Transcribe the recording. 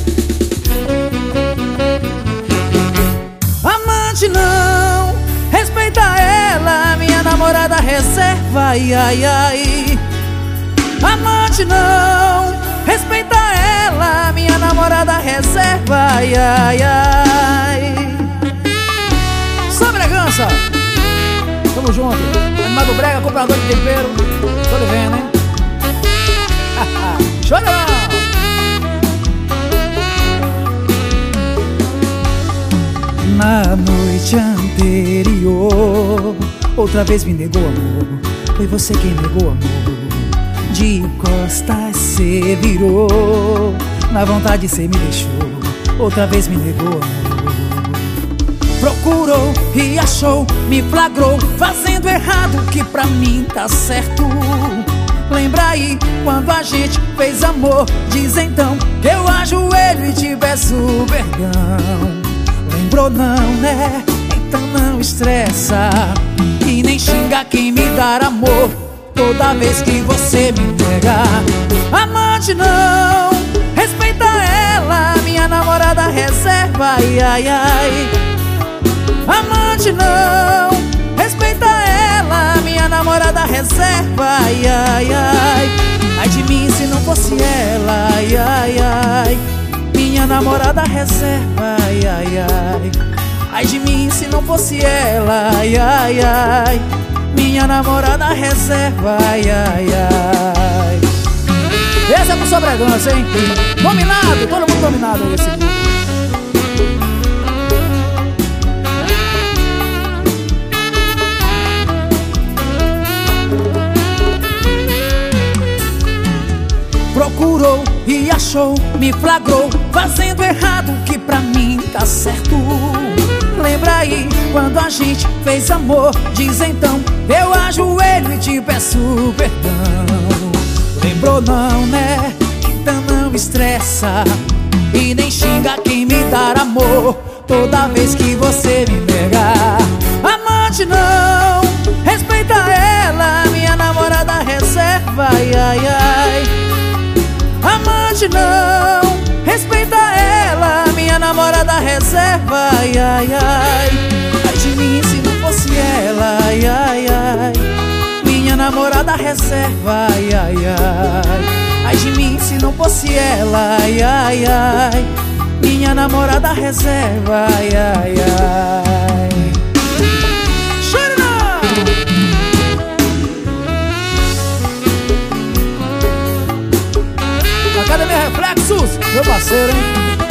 Amante não, respeita ela, minha namorada reserva, ai, ai, ai. Amante não, respeita ela, minha namorada reserva, ai, ai, ai. Só Bragança, tamo junto. Animado Brega, comprador de tempero. Tô lhe vendo, hein? Chora não! Na noite anterior, outra vez me negou amor. Foi você quem negou amor. De costas cê virou, na vontade cê me deixou. Outra vez me negou amor. Procurou e achou, me flagrou, fazendo errado que pra mim tá certo. Lembra aí quando a gente fez amor? Diz então que eu ajoelho e te peço perdão. Lembrou não, né? Então não estressa e nem xinga quem me dar amor toda vez que você me nega. Amante não, respeita ela, minha namorada reserva, ai, ai, ai. Amante não, respeita ela, minha namorada reserva, ai, ai, ai. Ai de mim se não fosse ela, ai, ai, ai. Minha namorada reserva, ai, ai, ai. Ai de mim se não fosse ela, ai, ai, ai. Minha namorada reserva, ai, ai, ai. Essa é pro Só Bragança, hein? Dominado, todo mundo dominado aí, esse grupo. Procurou e achou, me flagrou, fazendo errado que pra mim tá certo. Lembra aí quando a gente fez amor? Diz então, eu ajoelho e te peço perdão. Lembrou não, né? Então não estressa e nem xinga quem me dar amor toda vez que você me negar. Amante não, respeita ela, minha namorada reserva, ai, ai, ai. Amante não, respeita ela, minha namorada reserva, ai, ai, ai. Ai de mim se não fosse ela, ai, ai, ai. Minha namorada reserva, ai, ai, ai. Ai de mim se não fosse ela, ai, ai, ai. Minha namorada reserva, ai, ai, ai. Chora não! Academia Reflexos, meu parceiro, hein?